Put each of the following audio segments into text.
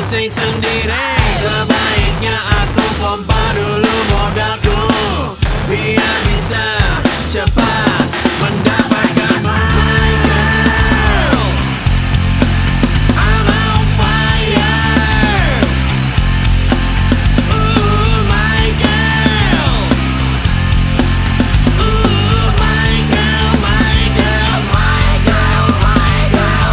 pusing sendiri. Sebaiknya aku pompa dulu modalku, biar bisa cepat mendapatkan my girl. I'm on fire. Ooh, my girl. Ooh, my girl, my girl, my girl, my girl.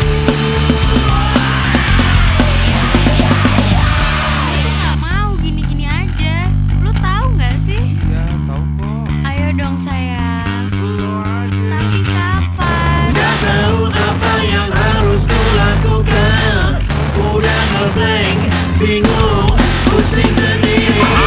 Nggak mau gini-gini aja. Lu tahu nggak sih? Iya, tahu kok. Ayo dong sayang. Slow aja. Tapi kapan? Gak tahu apa yang harus kulakukan. Udah ngeblank, bingung, pusing sendiri.